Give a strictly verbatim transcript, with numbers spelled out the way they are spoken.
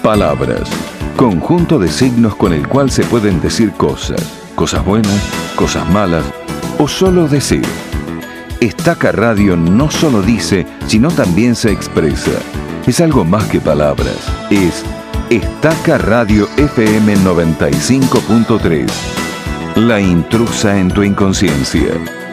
Palabras. Conjunto de signos con el cual se pueden decir cosas. Cosas buenas, cosas malas o solo decir. Estaca Radio no solo dice, sino también se expresa. Es algo más que palabras. Es Estaca Radio F M noventa y cinco punto tres. La intrusa en tu inconsciencia.